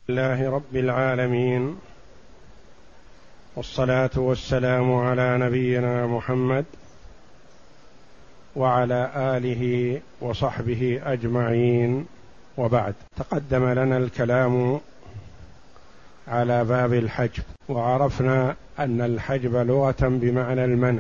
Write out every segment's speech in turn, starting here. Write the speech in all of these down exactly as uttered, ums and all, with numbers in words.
لله رب العالمين، والصلاة والسلام على نبينا محمد وعلى آله وصحبه أجمعين، وبعد. تقدم لنا الكلام على باب الحجب، وعرفنا أن الحجب لغة بمعنى المنع،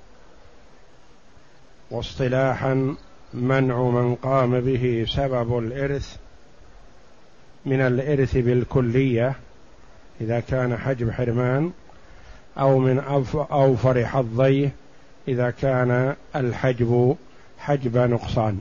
واصطلاحا منع من قام به سبب الإرث من الإرث بالكلية إذا كان حجب حرمان، أو من أوفر حظيه إذا كان الحجب حجب نقصان.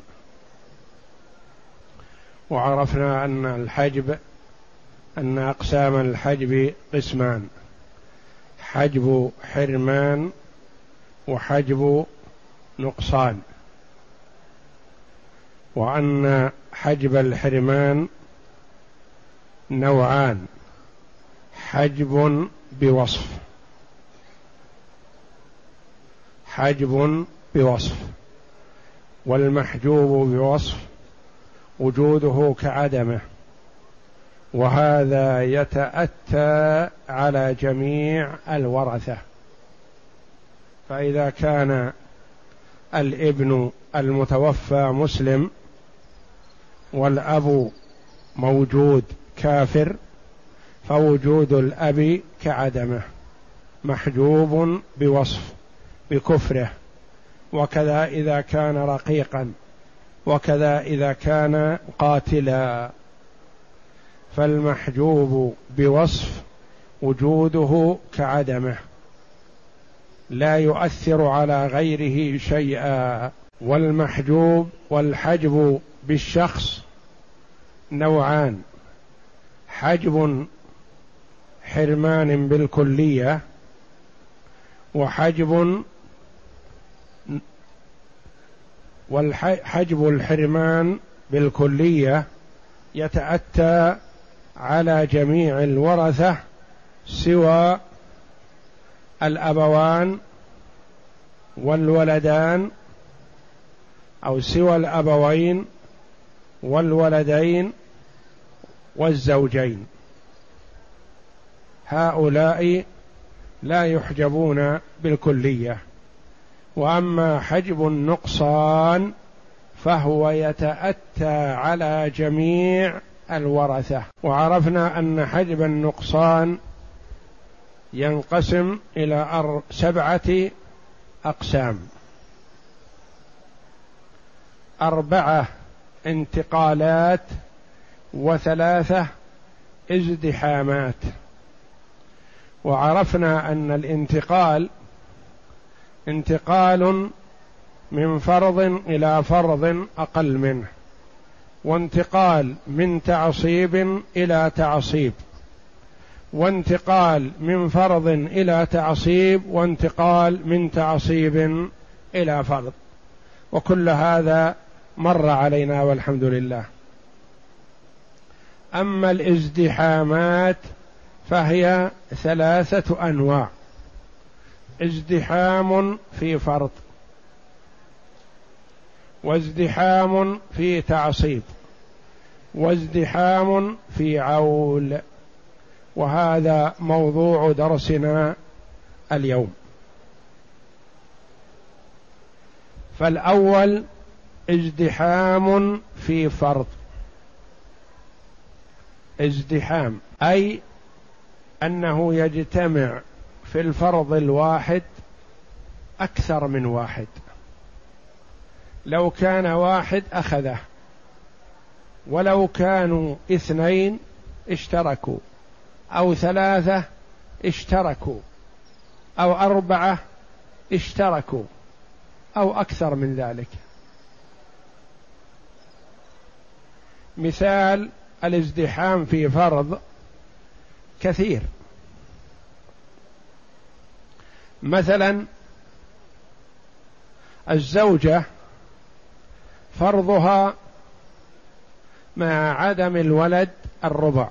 وعرفنا أن الحجب أن أقسام الحجب قسمان: حجب حرمان وحجب نقصان، وأن حجب الحرمان نوعان: حجب بوصف حجب بوصف والمحجوب بوصف وجوده كعدمه، وهذا يتأتى على جميع الورثة. فإذا كان الابن المتوفى مسلم والأب موجود كافر، فوجود الأب كعدمه، محجوب بوصف بكفره. وكذا إذا كان رقيقا، وكذا إذا كان قاتلا، فالمحجوب بوصف وجوده كعدمه، لا يؤثر على غيره شيئا. والمحجوب والحجب بالشخص نوعان: حجب حرمان بالكلية، وحجب والحجب الحرمان بالكلية يتأتى على جميع الورثة سوى الأبوان والولدان، أو سوى الأبوين والولدين والزوجين، هؤلاء لا يحجبون بالكلية. وأما حجب النقصان فهو يتأتى على جميع الورثة. وعرفنا أن حجب النقصان ينقسم إلى سبعة أقسام: أربعة انتقالات، وثلاثة ازدحامات. وعرفنا أن الانتقال انتقال من فرض إلى فرض أقل منه، وانتقال من تعصيب إلى تعصيب، وانتقال من فرض إلى تعصيب، وانتقال من تعصيب إلى فرض. وكل هذا مر علينا والحمد لله. أما الازدحامات فهي ثلاثة أنواع: ازدحام في فرض، وازدحام في تعصيب، وازدحام في عول. وهذا موضوع درسنا اليوم. فالأول ازدحام في فرض. ازدحام أي أنه يجتمع في الفرض الواحد أكثر من واحد. لو كان واحد أخذه، ولو كانوا اثنين اشتركوا، أو ثلاثة اشتركوا، أو أربعة اشتركوا، أو أكثر من ذلك. مثال الازدحام في فرض كثير. مثلا الزوجة فرضها مع عدم الولد الربع،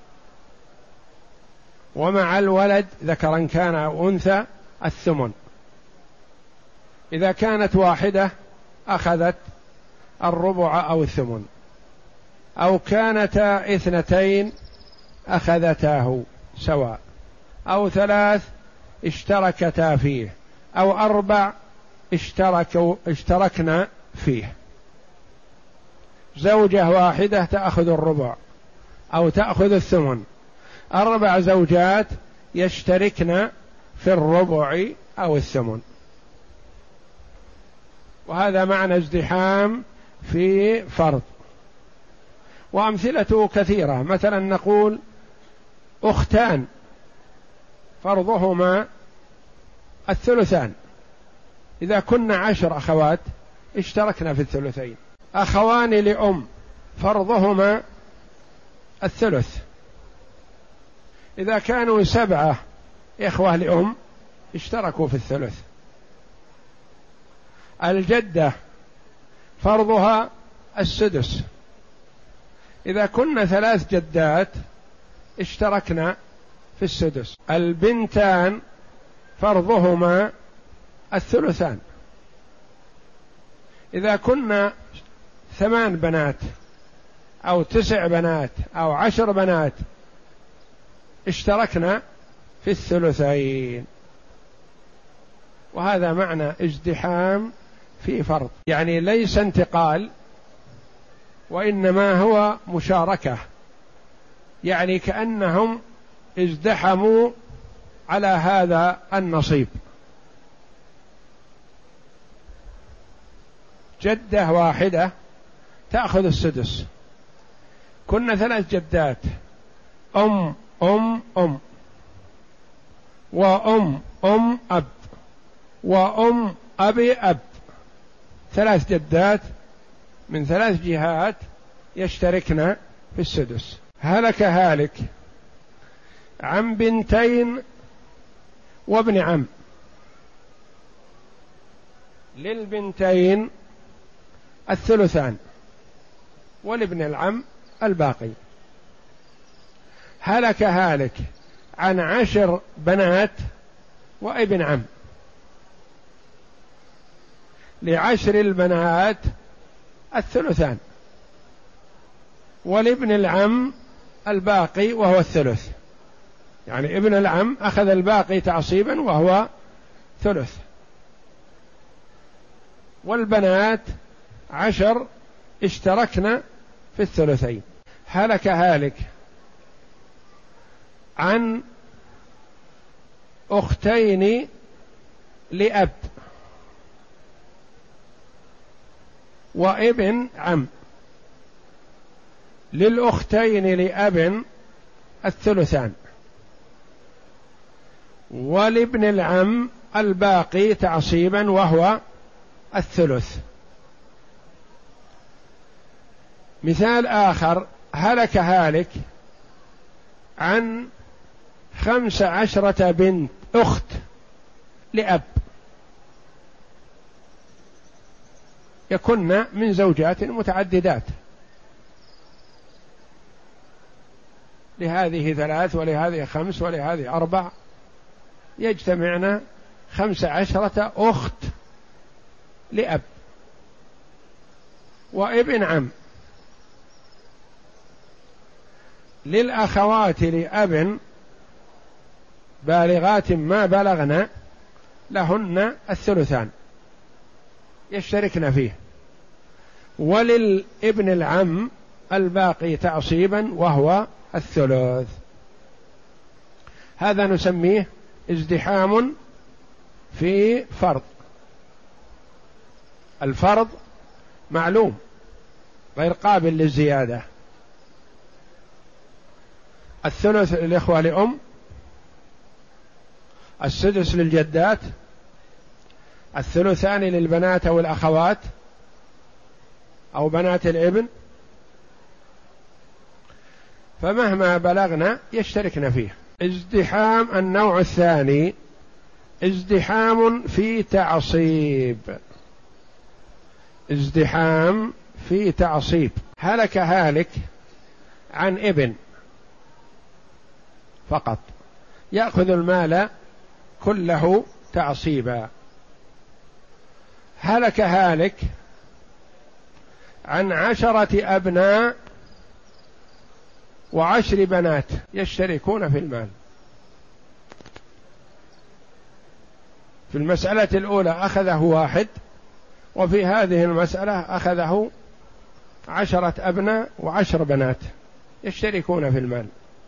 ومع الولد ذكرا كان أو أنثى الثمن. إذا كانت واحدة أخذت الربع أو الثمن، أو كانتا اثنتين أخذتاه سواء، أو ثلاث اشتركتا فيه، أو أربع اشتركوا اشتركنا فيه. زوجة واحدة تأخذ الربع أو تأخذ الثمن، أربع زوجات يشتركن في الربع أو الثمن. وهذا معنى ازدحام في فرض. وأمثلته كثيرة، مثلا نقول أختان فرضهما الثلثان، إذا كنا عشر أخوات اشتركنا في الثلثين. أخوان لأم فرضهما الثلث، إذا كانوا سبعة إخوة لأم اشتركوا في الثلث. الجدة فرضها السدس، إذا كنا ثلاث جدات اشتركنا في السدس. البنتان فرضهما الثلثان، إذا كنا ثمان بنات أو تسع بنات أو عشر بنات اشتركنا في الثلثين. وهذا معنى ازدحام في فرض، يعني ليس انتقال وإنما هو مشاركة، يعني كأنهم ازدحموا على هذا النصيب. جدة واحدة تأخذ السدس، كنا ثلاث جدات، أم أم أم وأم أم أب وأم أبي أب، ثلاث جدات من ثلاث جهات يشتركن في السدس. هلك هالك عن بنتين وابن عم، للبنتين الثلثان ولابن العم الباقي. هلك هالك عن عشر بنات وابن عم، لعشر البنات الثلثان ولابن العم الباقي وهو الثلث، يعني ابن العم أخذ الباقي تعصيبا وهو ثلث، والبنات عشر اشتركنا في الثلثين. هلك هالك عن أختين لأب وابن عم، للأختين لأب الثلثان ولابن العم الباقي تعصيبا وهو الثلث. مثال آخر: هلك هالك عن خمس عشرة بنت أخت لأب، يكن من زوجات متعددات، لهذه ثلاث ولهذه خمس ولهذه أربع، يجتمعنا خمس عشرة أخت لأب وابن عم. للأخوات لأب بالغات ما بلغن لهن الثلثان يشتركن فيه، وللابن العم الباقي تعصيبا وهو الثلث. هذا نسميه ازدحام في فرض. الفرض معلوم غير قابل للزيادة. الثلث للإخوة لأم، السدس للجدات، الثلثان للبنات أو الأخوات أو بنات الابن، فمهما بلغنا يشتركن فيه. ازدحام النوع الثاني ازدحام في تعصيب. ازدحام في تعصيب. هلك هالك عن ابن فقط، يأخذ المال كله تعصيبا. هلك هالك عن عشرة أبناء وعشر بنات يشتركون في المال. في المسألة الأولى أخذه واحد، وفي هذه المسألة أخذه عشرة أبناء وعشر بنات يشتركون في المال.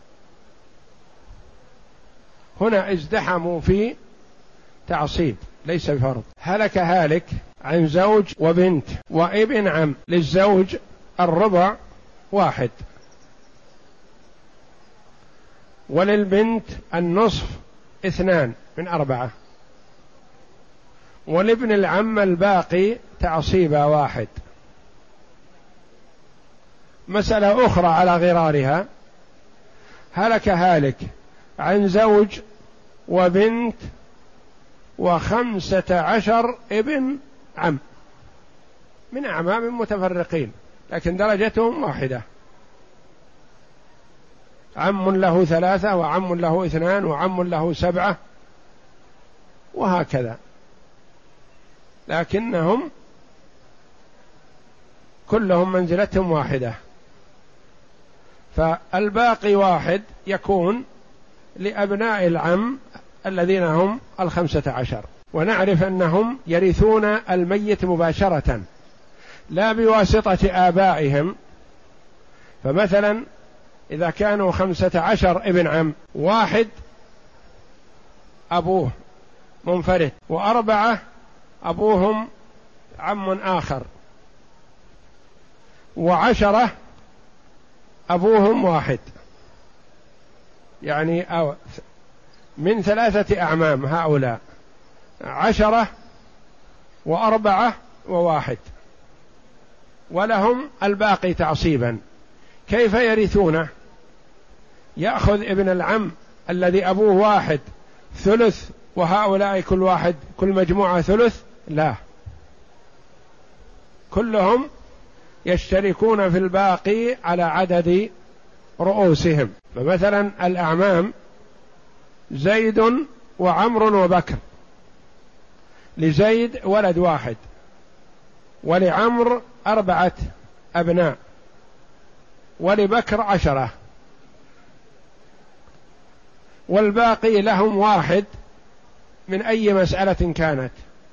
هنا ازدحموا في تعصيب ليس بفرض. هلك هالك عن زوج وبنت وابن عم. للزوج الربع واحد، وللبنت النصف اثنان من أربعة، ولابن العم الباقي تعصيبا واحد. مسألة أخرى على غرارها: هلك هالك عن زوج وبنت وخمسة عشر ابن عم من أعمام متفرقين لكن درجتهم واحدة، عم له ثلاثة وعم له اثنان وعم له سبعة وهكذا، لكنهم كلهم منزلتهم واحدة، فالباقي واحد يكون لأبناء العم الذين هم الخمسة عشر. ونعرف أنهم يرثون الميت مباشرة لا بواسطة آبائهم. فمثلا إذا كانوا خمسة عشر ابن عم، واحد أبوه منفرد وأربعة أبوهم عم آخر وعشرة أبوهم واحد، يعني أو من ثلاثة أعمام هؤلاء عشرة وأربعة وواحد، ولهم الباقي تعصيبا. كيف يرثونه؟ يأخذ ابن العم الذي أبوه واحد ثلث وهؤلاء كل واحد كل مجموعة ثلث؟ لا، كلهم يشتركون في الباقي على عدد رؤوسهم. فمثلا الأعمام زيد وعمر وبكر، لزيد ولد واحد ولعمر أربعة أبناء ولبكر عشرة، والباقي لهم واحد من أي مسألة كانت،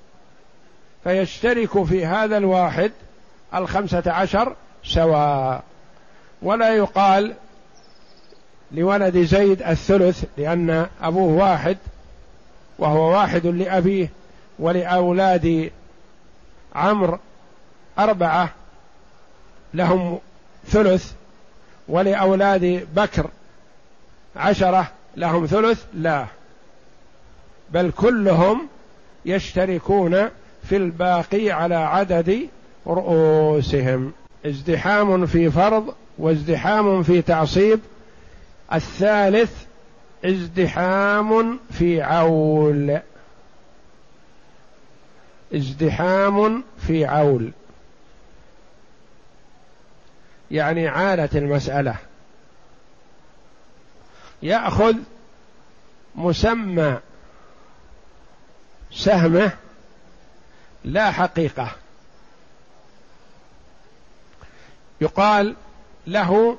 فيشترك في هذا الواحد الخمسة عشر سواء. ولا يقال لولد زيد الثلث لأن أبوه واحد وهو واحد لأبيه، ولأولاد عمرو أربعة لهم ثلث، ولأولاد بكر عشرة لهم ثلث. لا، بل كلهم يشتركون في الباقي على عدد رؤوسهم. ازدحام في فرض وازدحام في تعصيب. الثالث ازدحام في عول. ازدحام في عول يعني عالة المسألة، يأخذ مسمى سهمه لا حقيقة، يقال له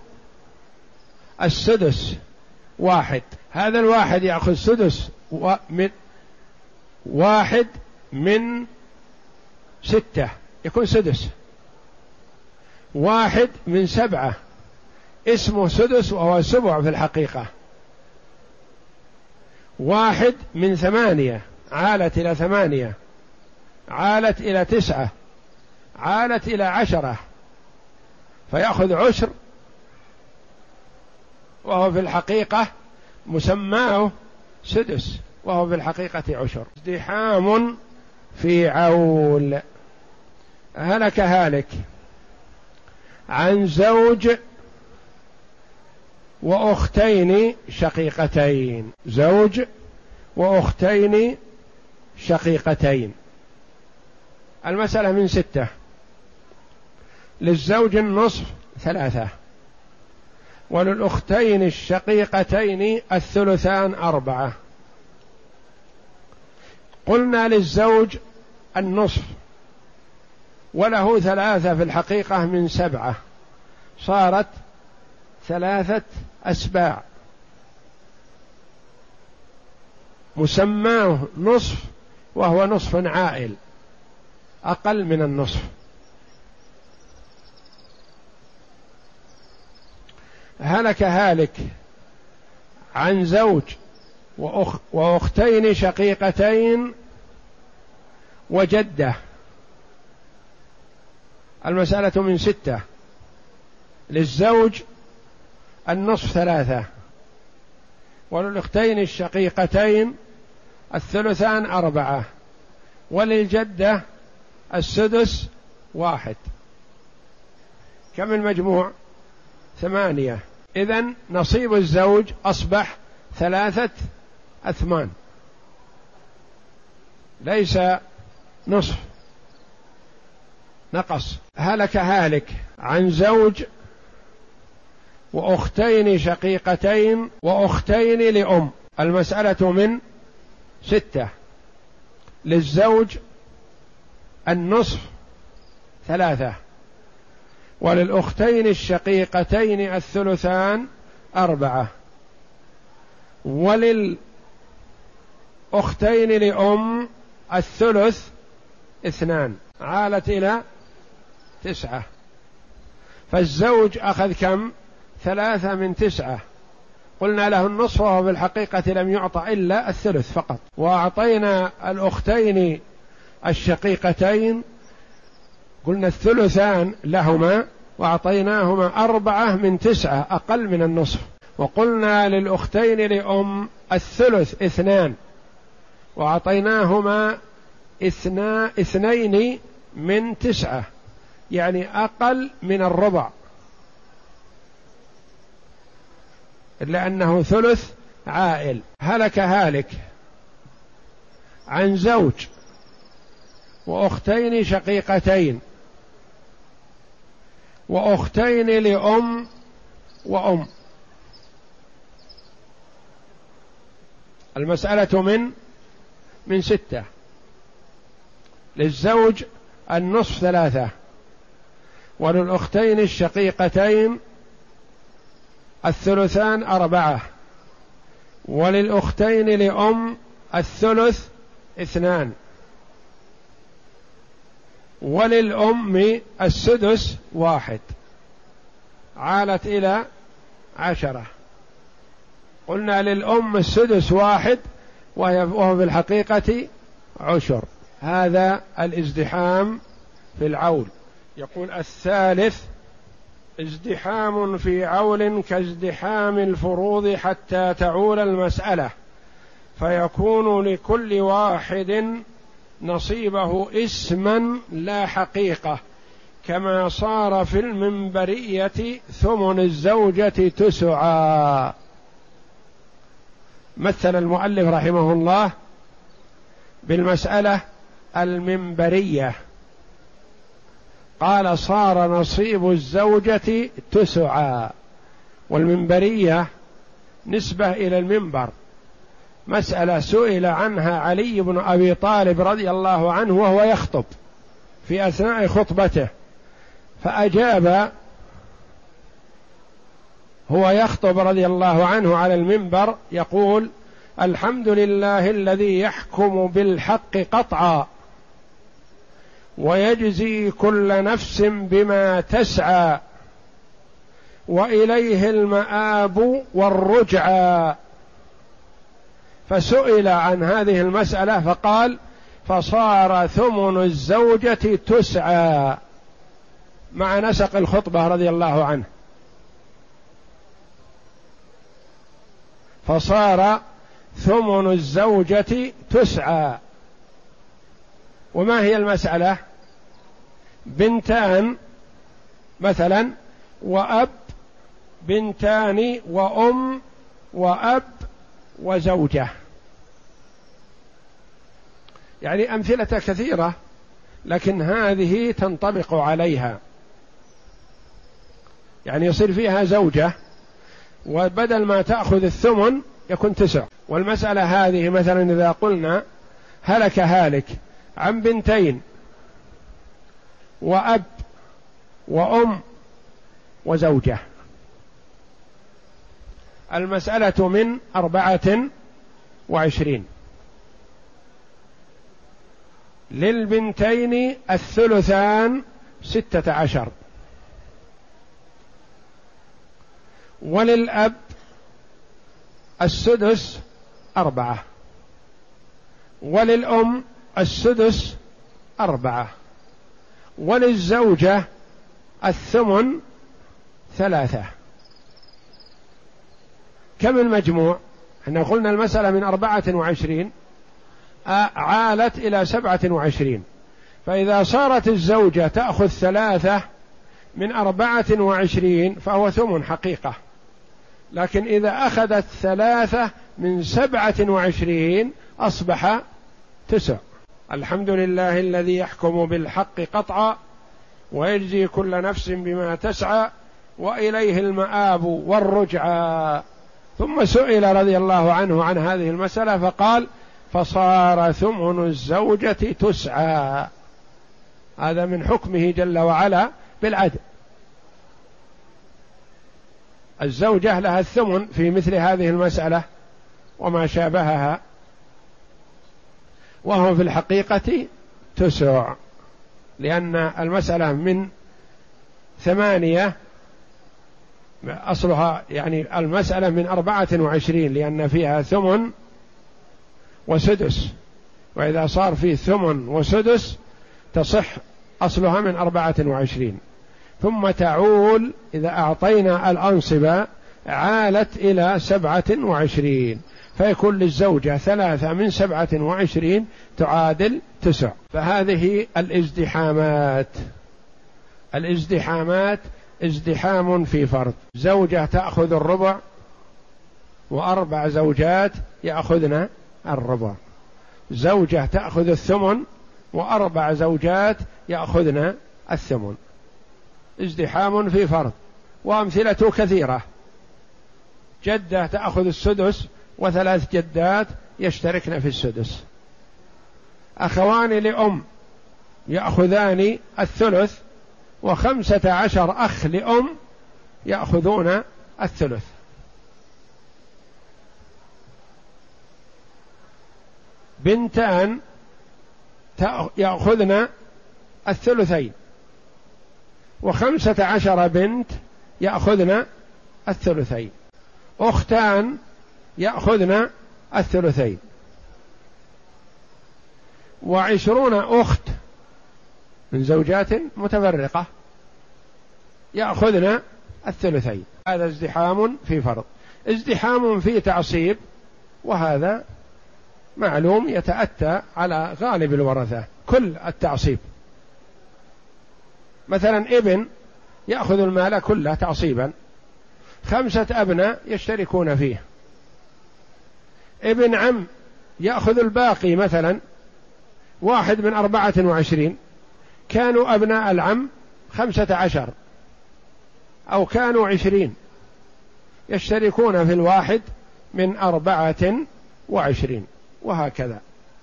السدس واحد، هذا الواحد يأخذ سدس من واحد من ستة يكون سدس، واحد من سبعة اسمه سدس وهو سبع في الحقيقة، واحد من ثمانية عالت إلى ثمانية، عالت إلى تسعة، عالت إلى عشرة، فيأخذ عشر وهو في الحقيقة مسماه سدس وهو في الحقيقة عشر. ازدحام في عول. هلك هالك عن زوج وأختين شقيقتين. زوج وأختين شقيقتين. المسألة من ستة. للزوج النصف ثلاثة، وللأختين الشقيقتين الثلثان أربعة. قلنا للزوج النصف وله ثلاثة في الحقيقة من سبعة، صارت ثلاثة أسباع، مسماه نصف وهو نصف عائل أقل من النصف. هلك هالك عن زوج وأخ وأختين شقيقتين وجدة. المسألة من ستة، للزوج النصف ثلاثة، وللأختين الشقيقتين الثلثان أربعة، وللجدة السدس واحد. كم المجموع؟ ثمانية. إذن نصيب الزوج أصبح ثلاثة أثمان، ليس نصف، نقص. هلك هالك عن زوج وأختين شقيقتين وأختين لأم. المسألة من ستة، للزوج النصف ثلاثة، وللأختين الشقيقتين الثلثان أربعة، وللأختين لأم الثلث اثنان، عالت إلى تسعة. فالزوج أخذ كم؟ ثلاثة من تسعة. قلنا له النصف وهو بالحقيقة لم يعطى إلا الثلث فقط، وأعطينا الأختين الشقيقتين قلنا الثلثان لهما، وأعطيناهما أربعة من تسعة أقل من النصف. وقلنا للأختين لأم الثلث اثنان، وأعطيناهما اثنا اثنين من تسعة، يعني أقل من الربع، لأنه ثلث عائل. هلك هالك عن زوج وأختين شقيقتين وأختين لأم وأم. المسألة من من ستة، للزوج النصف ثلاثة، وللأختين الشقيقتين الثلثان أربعة، وللأختين لأم الثلث اثنان، وللأم السدس واحد، عالت إلى عشرة. قلنا للأم السدس واحد وهو في الحقيقة عشر. هذا الازدحام في العول. يقول الثالث: ازدحام في عول كازدحام الفروض حتى تعول المسألة، فيكون لكل واحد نصيبه اسما لا حقيقة، كما صار في المنبرية ثمن الزوجة تسعى. مثل المؤلف رحمه الله بالمسألة المنبرية، قال صار نصيب الزوجة تسعى، والمنبرية نسبة إلى المنبر، مسألة سئل عنها علي بن أبي طالب رضي الله عنه وهو يخطب في أثناء خطبته، فأجاب هو يخطب رضي الله عنه على المنبر يقول: الحمد لله الذي يحكم بالحق قطعا ويجزي كل نفس بما تسعى وإليه المآب والرجعى. فسئل عن هذه المسألة فقال: فصار ثمن الزوجة تسعى، مع نسق الخطبة رضي الله عنه. فصار ثمن الزوجة تسعى. وما هي المسألة؟ بنتان مثلا وأب، بنتان وأم وأب وزوجة، يعني أمثلة كثيرة، لكن هذه تنطبق عليها. يعني يصير فيها زوجة، وبدل ما تأخذ الثمن يكون تسع. والمسألة هذه مثلا إذا قلنا هلك هالك عن بنتين وأب وأم وزوجة، المسألة من أربعة وعشرين. للبنتين الثلثان ستة عشر، وللأب السدس أربعة، وللأم السدس أربعة، وللزوجة الثمن ثلاثة. كم المجموع؟ احنا قلنا المسألة من أربعة وعشرين عالت إلى سبعة وعشرين، فإذا صارت الزوجة تأخذ ثلاثة من أربعة وعشرين فهو ثمن حقيقة، لكن إذا أخذت ثلاثة من سبعة وعشرين أصبح تسع. الحمد لله الذي يحكم بالحق قطعا ويجزي كل نفس بما تسعى وإليه المآب والرجعى. ثم سئل رضي الله عنه عن هذه المسألة فقال: فصار ثمن الزوجة تسعى. هذا من حكمه جل وعلا بالعدل. الزوجة لها الثمن في مثل هذه المسألة وما شابهها، وهو في الحقيقة تسع، لأن المسألة من ثمانية أصلها، يعني المسألة من أربعة وعشرين لأن فيها ثمن وسدس، وإذا صار فيه ثمن وسدس تصح أصلها من أربعة وعشرين، ثم تعول إذا أعطينا الأنصبة عالت إلى سبعة وعشرين، فيكون للزوجة ثلاثة من سبعة وعشرين تعادل تسع. فهذه الازدحامات الازدحامات ازدحام في فرض، زوجة تأخذ الربع وأربع زوجات يأخذن الربع، زوجة تأخذ الثمن وأربع زوجات يأخذن الثمن، ازدحام في فرض. وأمثلته كثيرة، جدة تأخذ السدس وثلاث جدات يشتركن في السدس، أخوان لأم يأخذان الثلث وخمسة عشر أخ لأم يأخذون الثلث. بنتان يأخذن الثلثين وخمسة عشر بنت يأخذن الثلثين، أختان يأخذن الثلثين، وعشرون أخت من زوجات متفرقة يأخذن الثلثين. هذا ازدحام في فرض. ازدحام في تعصيب، وهذا معلوم يتأتى على غالب الورثة كل التعصيب. مثلا ابن يأخذ المال كله تعصيبا، خمسة أبناء يشتركون فيه، ابن عم يأخذ الباقي، مثلا واحد من أربعة وعشرين، كانوا أبناء العم خمسة عشر أو كانوا عشرين يشتركون في الواحد من أربعة وعشرين، وهكذا.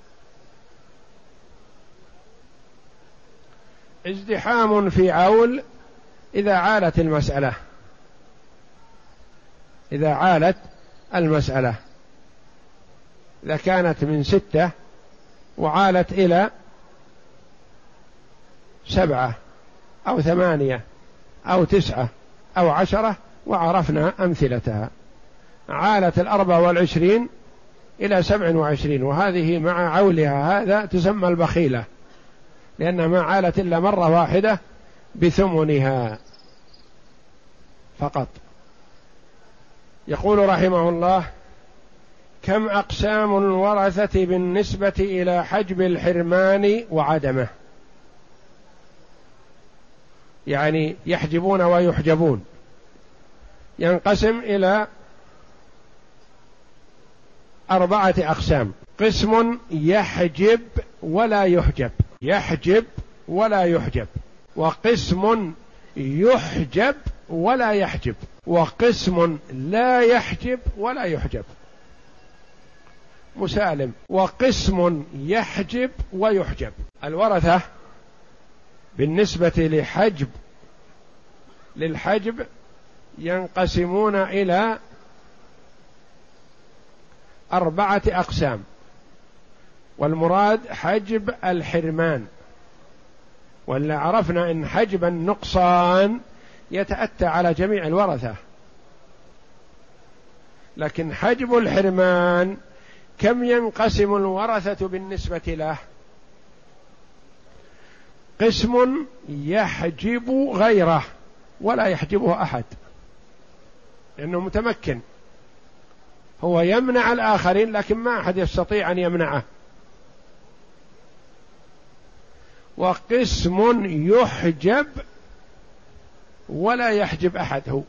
ازدحام في عول إذا عالت المسألة إذا عالت المسألة إذا كانت من ستة وعالت إلى سبعة أو ثمانية أو تسعة أو عشرة، وعرفنا أمثلتها. عالت الأربع والعشرين إلى سبع وعشرين، وهذه مع عولها هذا تسمى البخيلة، لأنها ما عالت إلا مرة واحدة بثمنها فقط. يقول رحمه الله: كم أقسام الورثة بالنسبة إلى حجب الحرمان وعدمه؟ يعني يحجبون ويحجبون، ينقسم إلى أربعة أقسام. قسم يحجب ولا يحجب، يحجب ولا يحجب، وقسم يحجب ولا يحجب، وقسم لا يحجب ولا يحجب. مسالم: وقسم يحجب ويحجب. الورثة بالنسبة لحجب للحجب ينقسمون إلى أربعة أقسام، والمراد حجب الحرمان، ولا عرفنا أن حجب النقصان يتأتى على جميع الورثة، لكن حجب الحرمان كم ينقسم الورثة بالنسبة له؟ قسم يحجب غيره ولا يحجبه أحد لأنه متمكن، هو يمنع الآخرين لكن ما أحد يستطيع أن يمنعه. وقسم يحجب ولا يحجب أحد، هو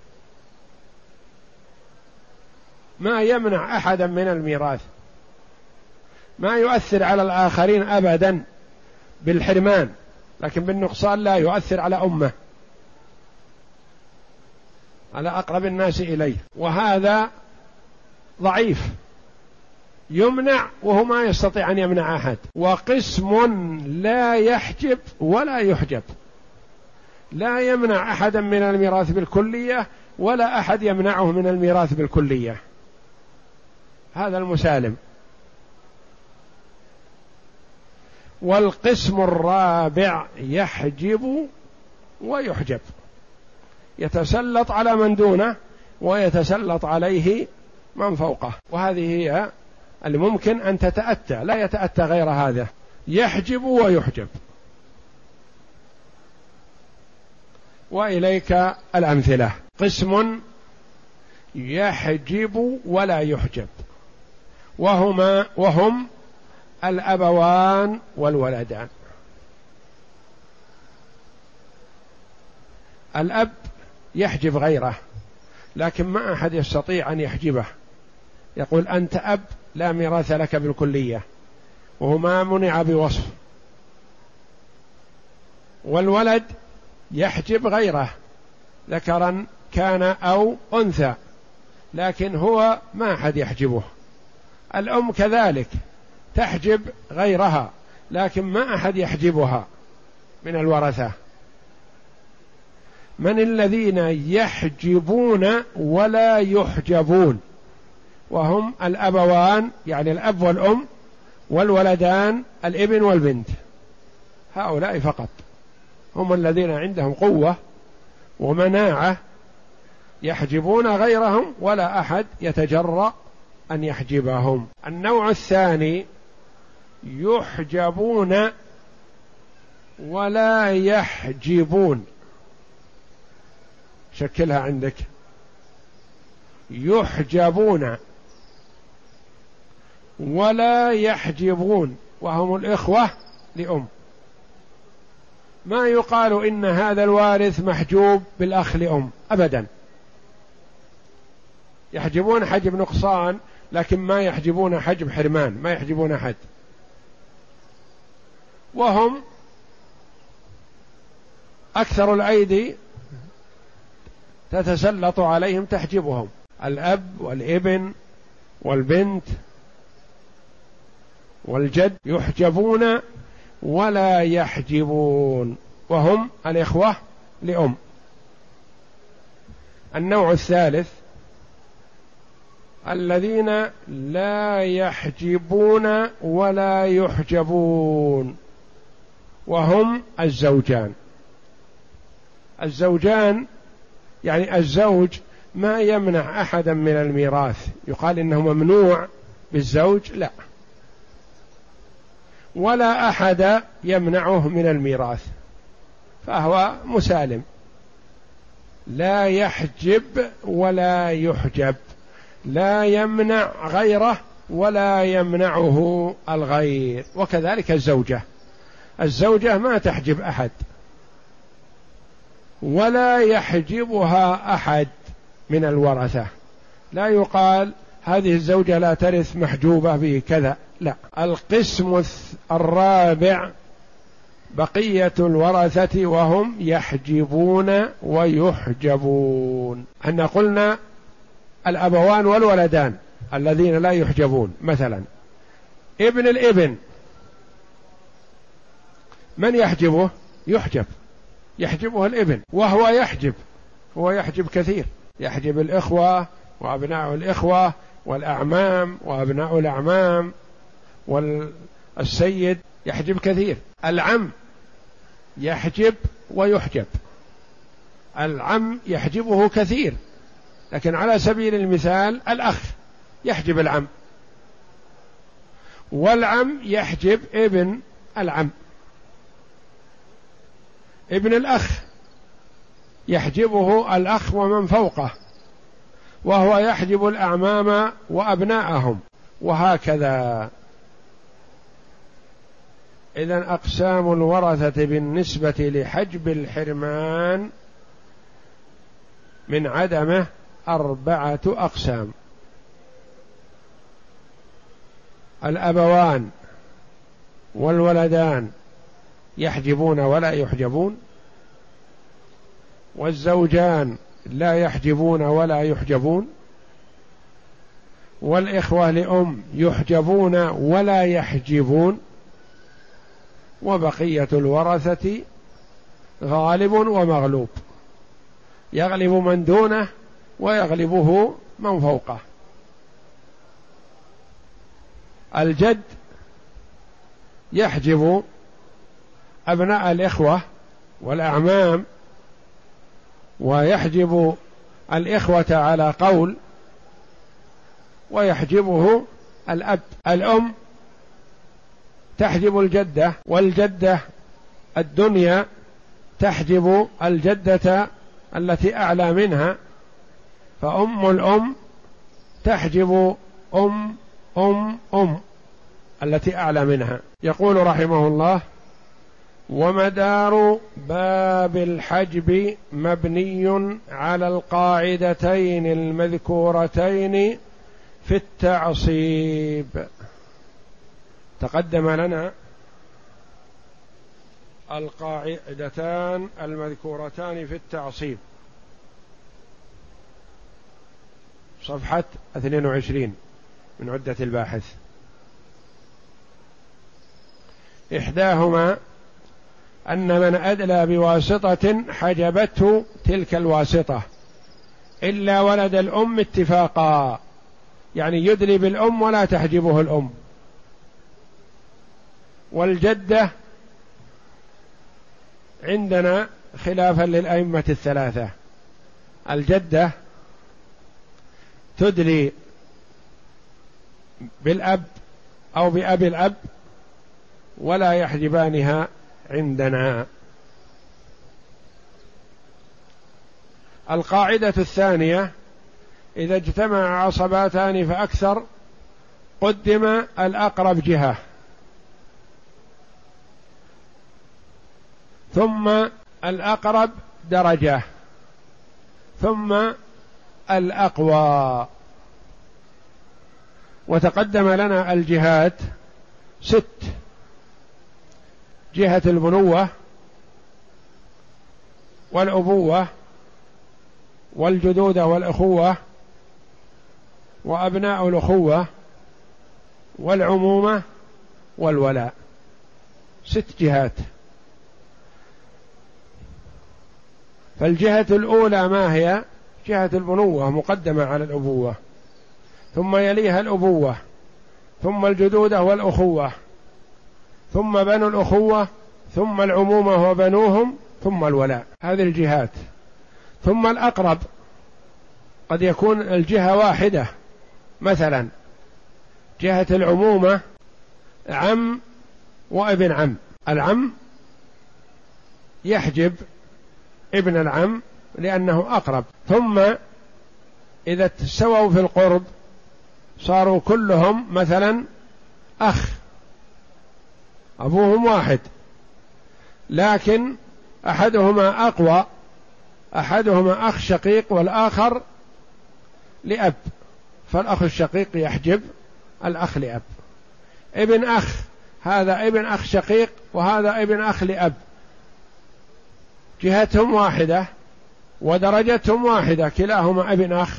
ما يمنع أحدا من الميراث، ما يؤثر على الآخرين أبدا بالحرمان، لكن بالنقصان لا يؤثر على أمه، على أقرب الناس إليه، وهذا ضعيف يمنع وهو ما يستطيع أن يمنع أحد. وقسم لا يحجب ولا يحجب، لا يمنع أحدا من الميراث بالكلية ولا أحد يمنعه من الميراث بالكلية، هذا المسالم. والقسم الرابع يحجب ويحجب، يتسلط على من دونه ويتسلط عليه من فوقه، وهذه هي اللي ممكن أن تتأتى، لا يتأتى غير هذا، يحجب ويحجب. وإليك الأمثلة. قسم يحجب ولا يحجب، وهما وهم الأبوان والولدان. الأب يحجب غيره لكن ما أحد يستطيع أن يحجبه، يقول أنت أب لا ميراث لك بالكلية، وهو ما منع بوصف. والولد يحجب غيره ذكرا كان أو أنثى، لكن هو ما أحد يحجبه. الأم كذلك تحجب غيرها لكن ما أحد يحجبها من الورثة. من الذين يحجبون ولا يحجبون؟ وهم الأبوان، يعني الأب والأم، والولدان الابن والبنت، هؤلاء فقط هم الذين عندهم قوة ومناعة يحجبون غيرهم ولا أحد يتجرأ أن يحجبهم. النوع الثاني يحجبون ولا يحجبون، شكلها عندك، يحجبون ولا يحجبون، وهم الإخوة لأم. ما يقال إن هذا الوارث محجوب بالأخ لأم أبدا، يحجبون حجب نقصان لكن ما يحجبون حجب حرمان، ما يحجبون أحد. وهم أكثر الأيدي تتسلط عليهم تحجبهم، الأب والابن والبنت والجد يحجبون ولا يحجبون، وهم الإخوة لأم. النوع الثالث الذين لا يحجبون ولا يحجبون، وهم الزوجان. الزوجان يعني الزوج ما يمنع أحدا من الميراث، يقال إنه ممنوع بالزوج، لا، ولا أحد يمنعه من الميراث، فهو مسالم، لا يحجب ولا يحجب، لا يمنع غيره ولا يمنعه الغير. وكذلك الزوجة، الزوجة ما تحجب أحد ولا يحجبها أحد من الورثة، لا يقال هذه الزوجة لا ترث محجوبة بكذا، لا. القسم الرابع بقية الورثة وهم يحجبون ويحجبون. أن قلنا الأبوان والولدان الذين لا يحجبون، مثلا ابن الابن من يحجبه؟ يحجب، يحجبه الابن، وهو يحجب، هو يحجب كثير، يحجب الإخوة وأبناء الإخوة والأعمام وأبناء الأعمام والسيد يحجب كثير. العم يحجب ويحجب، العم يحجبه كثير، لكن على سبيل المثال الأخ يحجب العم، والعم يحجب ابن العم، ابن الأخ يحجبه الأخ ومن فوقه، وهو يحجب الأعمام وأبناءهم، وهكذا. إذن أقسام الورثة بالنسبة لحجب الحرمان من عدمه أربعة أقسام: الأبوان والولدان يحجبون ولا يحجبون، والزوجان لا يحجبون ولا يحجبون، والإخوة لأم يحجبون ولا يحجبون، وبقية الورثة غالب ومغلوب، يغلب من دونه ويغلبه من فوقه. الجد يحجب أبناء الإخوة والأعمام، ويحجب الإخوة على قول، ويحجبه الأب. الأم تحجب الجدة، والجدة الدنيا تحجب الجدة التي أعلى منها، فأم الأم تحجب أم أم أم التي أعلى منها. يقول رحمه الله: ومدار باب الحجب مبني على القاعدتين المذكورتين في التعصيب. تقدم لنا القاعدتان المذكورتان في التعصيب، صفحة اثنين وعشرين من عدة الباحث. إحداهما أن من أدلى بواسطة حجبته تلك الواسطة إلا ولد الأم اتفاقا، يعني يدلي بالأم ولا تحجبه الأم. والجدة عندنا خلافا للأئمة الثلاثة، الجدة تدلي بالأب أو بأب الأب ولا يحجبانها عندنا. القاعدة الثانية: إذا اجتمع عصباتان فأكثر قدم الأقرب جهة، ثم الأقرب درجة، ثم الأقوى. وتقدم لنا الجهات ست: جهة البنوة والأبوة والجدود والأخوة وأبناء الأخوة والعمومة والولاء، ست جهات. فالجهة الأولى ما هي؟ جهة البنوة مقدمة على الأبوة، ثم يليها الأبوة، ثم الجدود والأخوة، ثم بنو الأخوة، ثم العمومة وبنوهم، ثم الولاء. هذه الجهات. ثم الأقرب قد يكون الجهة واحدة، مثلا جهة العمومة عم وابن عم، العم يحجب ابن العم لأنه أقرب، ثم إذا تسووا في القرب صاروا كلهم مثلا أخ، أبوهم واحد لكن أحدهما أقوى، أحدهما أخ شقيق والآخر لأب، فالأخ الشقيق يحجب الأخ لأب. ابن أخ، هذا ابن أخ شقيق وهذا ابن أخ لأب، جهتهم واحدة ودرجتهم واحدة، كلاهما ابن أخ،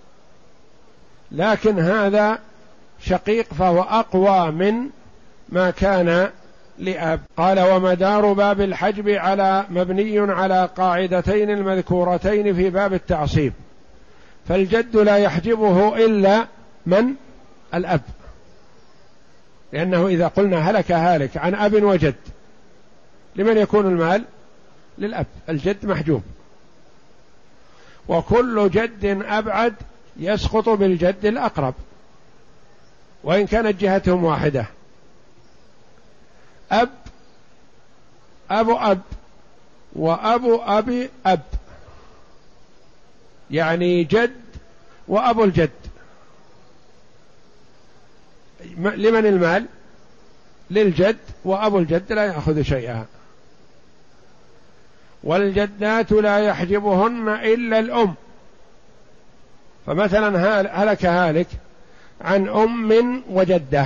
لكن هذا شقيق فهو أقوى من ما كان لأب. قال: ومدار باب الحجب على مبني على قاعدتين المذكورتين في باب التعصيب، فالجد لا يحجبه إلا من؟ الأب، لأنه إذا قلنا هلك هالك عن أب وجد لمن يكون المال؟ للأب، الجد محجوب. وكل جد أبعد يسقط بالجد الأقرب وإن كانت جهتهم واحدة. أب أبو أب وأبو أبي أب، يعني جد وأبو الجد. لمن المال؟ للجد، وأبو الجد لا يأخذ شيئا. والجدات لا يحجبهن إلا الأم، فمثلا هلك هالك عن أم وجدة،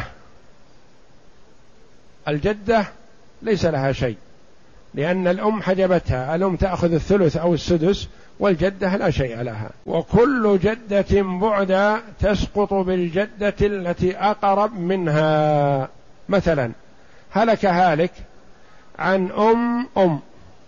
الجدة ليس لها شيء لأن الأم حجبتها، الأم تأخذ الثلث أو السدس والجدة لا شيء لها. وكل جدة بعدا تسقط بالجدة التي أقرب منها. مثلا هلك هالك عن أم أم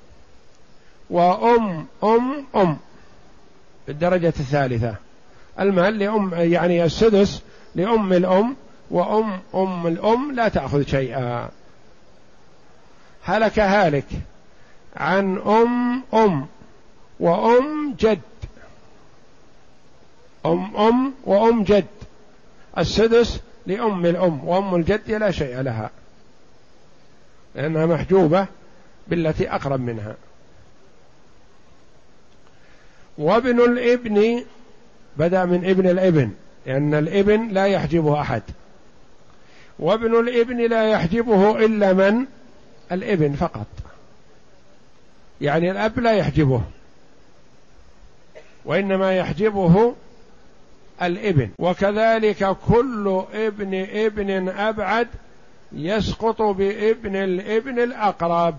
وأم أم أم بالدرجة الثالثة، المال لأم يعني السدس لأم الأم، وأم أم الأم لا تأخذ شيئا. هلك هالك عن أم أم وأم جد، أم أم وأم جد، السدس لأم الأم وأم الجد لا شيء لها لأنها محجوبة بالتي أقرب منها. وابن الابن بدأ من ابن الابن لأن الابن لا يحجبه أحد، وابن الابن لا يحجبه إلا من؟ الابن فقط، يعني الأب لا يحجبه وإنما يحجبه الابن. وكذلك كل ابن ابن أبعد يسقط بابن الابن الأقرب.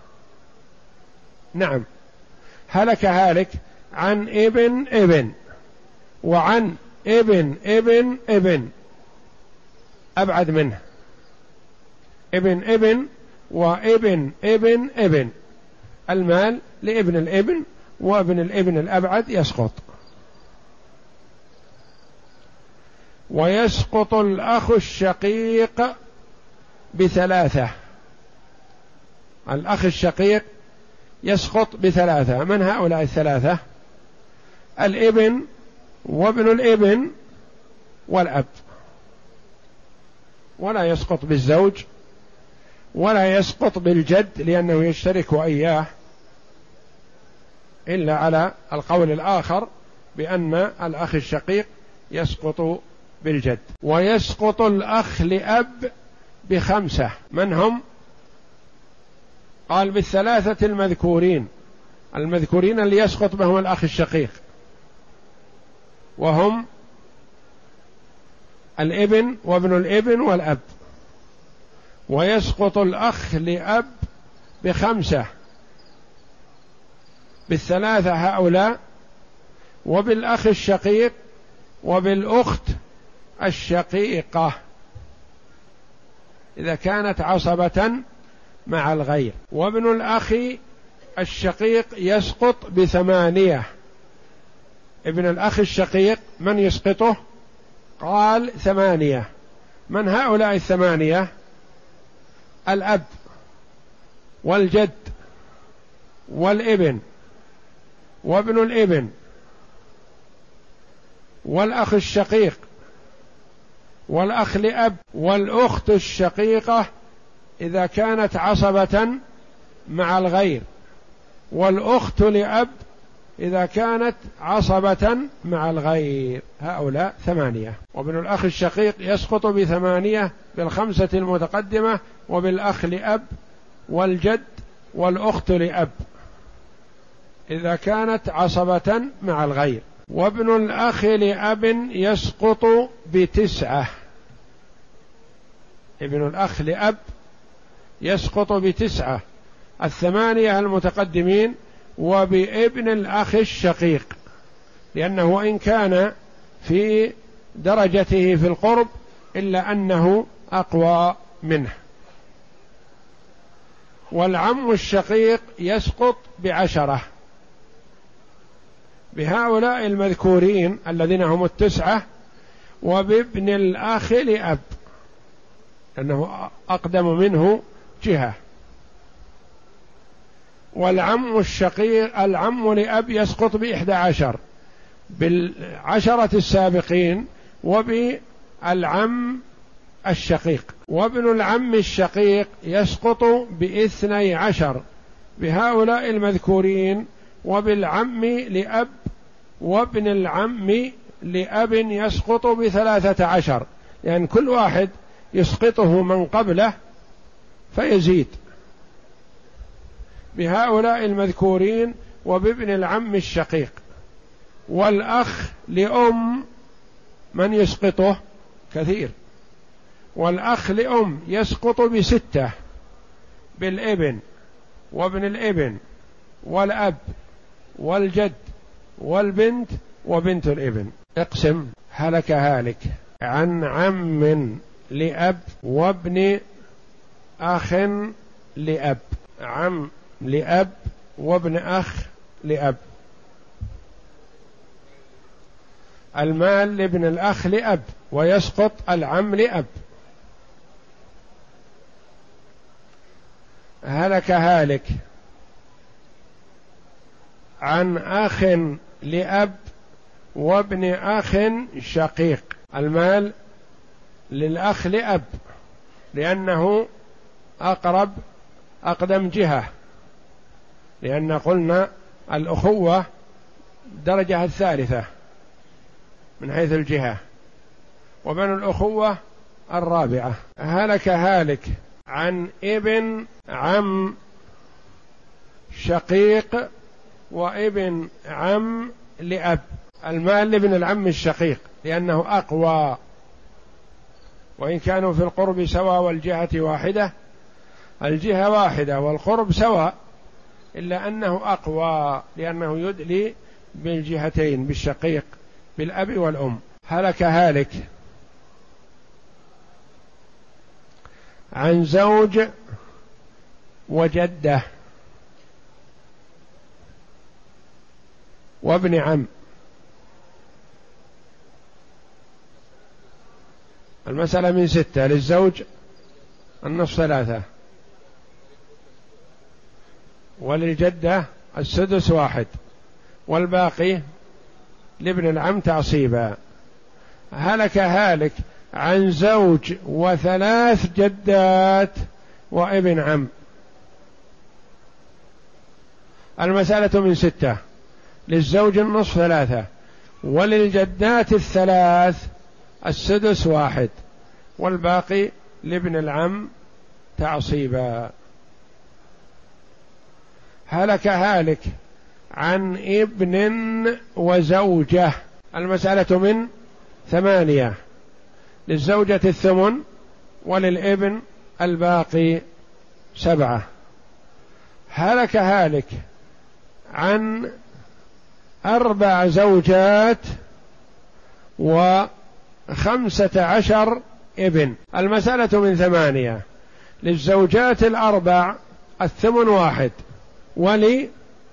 نعم، هلك هالك عن ابن ابن وعن ابن ابن ابن أبعد منه، ابن ابن وابن ابن ابن، المال لابن الابن وابن الابن الأبعد يسقط. ويسقط الأخ الشقيق بثلاثة، الأخ الشقيق يسقط بثلاثة. من هؤلاء الثلاثة؟ الابن وابن الابن والأب، ولا يسقط بالزوج ولا يسقط بالجد لأنه يشترك إياه، إلا على القول الآخر بأن الأخ الشقيق يسقط بالجد. ويسقط الأخ لأب بخمسة. من هم؟ قال بالثلاثة المذكورين، المذكورين اللي يسقط بهم الأخ الشقيق، وهم الابن وابن الابن والأب. ويسقط الأخ لأب بخمسة، بالثلاثة هؤلاء وبالأخ الشقيق وبالأخت الشقيقة إذا كانت عصبة مع الغير. وابن الأخ الشقيق يسقط بثمانية. ابن الأخ الشقيق من يسقطه؟ قال ثمانية. من هؤلاء الثمانية؟ الأب والجد والابن وابن الابن والأخ الشقيق والأخ لأب والأخت الشقيقة إذا كانت عصبة مع الغير، والأخت لأب إذا كانت عصبة مع الغير. هؤلاء ثمانية. وابن الأخ الشقيق يسقط بثمانية بالخمسة المتقدمة، وبالأخ لأب والجد والأخت لأب إذا كانت عصبة مع الغير. وابن الأخ لأب يسقط بتسعة. ابن الأخ لأب يسقط بتسعة، الثمانية المتقدمين وبابن الأخ الشقيق، لأنه وإن كان في درجته في القرب إلا أنه أقوى منه. والعم الشقيق يسقط بعشرة. بهؤلاء المذكورين الذين هم التسعة وبابن الأخ لأب لأنه أقدم منه جهة. والعم الشقيق العم لأب يسقط بإحدى عشر بالعشرة السابقين وبالعم الشقيق. وابن العم الشقيق يسقط باثني عشر بهؤلاء المذكورين، وبالعم لأب وابن العم لأب يسقط بثلاثة عشر، لأن يعني كل واحد يسقطه من قبله فيزيد بهؤلاء المذكورين. وبابن العم الشقيق. والأخ لأم من يسقطه كثير، والأخ لأم يسقط بستة بالابن وابن الابن والأب والجد والبنت وبنت الابن. اقسم. هلك هالك عن عم لأب وابن أخ لأب. عم لأب وابن أخ لأب. المال لابن الأخ لأب ويسقط العم لأب. هلك هالك عن أخ لأب وابن أخ شقيق. المال للأخ لأب لأنه أقرب أقدم جهة، لأن قلنا الأخوة درجة الثالثة من حيث الجهة، وبنو الأخوة الرابعة. هلك هالك عن ابن عم شقيق وابن عم لأب. المال لابن العم الشقيق لأنه أقوى، وإن كانوا في القرب سواء والجهة واحدة، الجهة واحدة والقرب سواء، إلا أنه أقوى لأنه يدلي بالجهتين بالشقيق بالأب والأم. هلك هالك عن زوج وجدة وابن عم. المسألة من ستة. للزوج النصف ثلاثة، وللجدة السدس واحد، والباقي لابن العم تعصيبا. هلك هالك عن زوج وثلاث جدات وابن عم. المسألة من ستة. للزوج النصف ثلاثة، وللجدات الثلاث السدس واحد، والباقي لابن العم تعصيبا. هلك هالك عن ابن وزوجة. المسألة من ثمانية. للزوجة الثمن وللابن الباقي سبعة. هلك هالك عن أربع زوجات وخمسة عشر ابن. المسألة من ثمانية. للزوجات الأربع الثمن واحد، ولي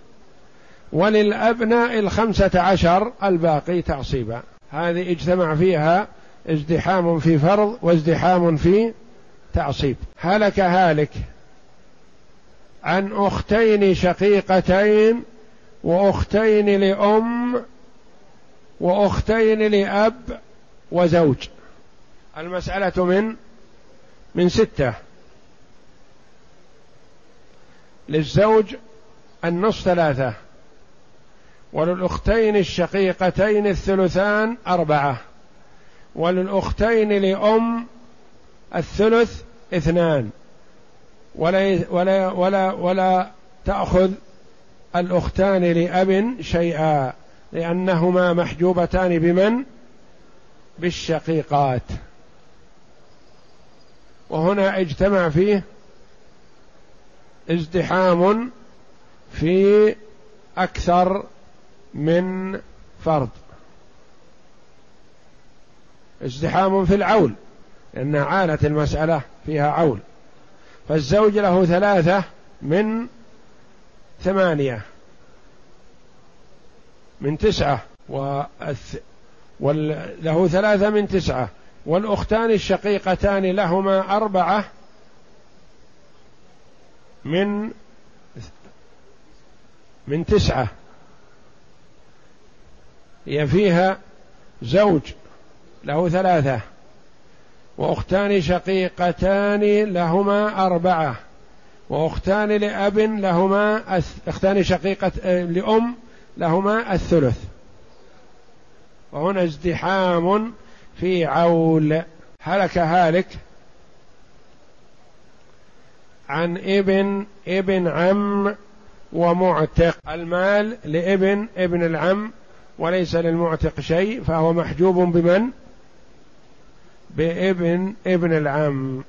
وللأبناء الخمسة عشر الباقي تعصيبا. هذه اجتمع فيها ازدحام في فرض وازدحام في تعصيب. هلك هالك عن أختين شقيقتين وأختين لأم وأختين لأب وزوج. المسألة من من ستة. للزوج النصف ثلاثة، وللأختين الشقيقتين الثلثان أربعة، وللأختين لأم الثلث اثنان، ولا ولا ولا ولا تأخذ الأختان لأب شيئا لأنهما محجوبتان بمن؟ بالشقيقات. وهنا اجتمع فيه ازدحام في أكثر من فرض. ازدحام في العول لأن عانت المسألة فيها عول. فالزوج له ثلاثة من ثمانية من تسعة، وله ثلاثة من تسعة، والأختان الشقيقتان لهما أربعة من من تسعة، هي فيها زوج له ثلاثة، وأختان شقيقتان لهما أربعة، وأختان لأب لهما أختان شقيقة لأم لهما الثلث. وهنا ازدحام في عول. هلك هالك عن ابن ابن عم ومعتق، المال لابن ابن العم وليس للمعتق شيء، فهو محجوب بمن؟ بابن ابن العم.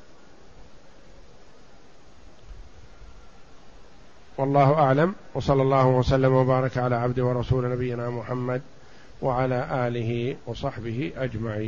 والله أعلم، وصلى الله وسلم وبارك على عبد ورسول نبينا محمد وعلى آله وصحبه أجمعين.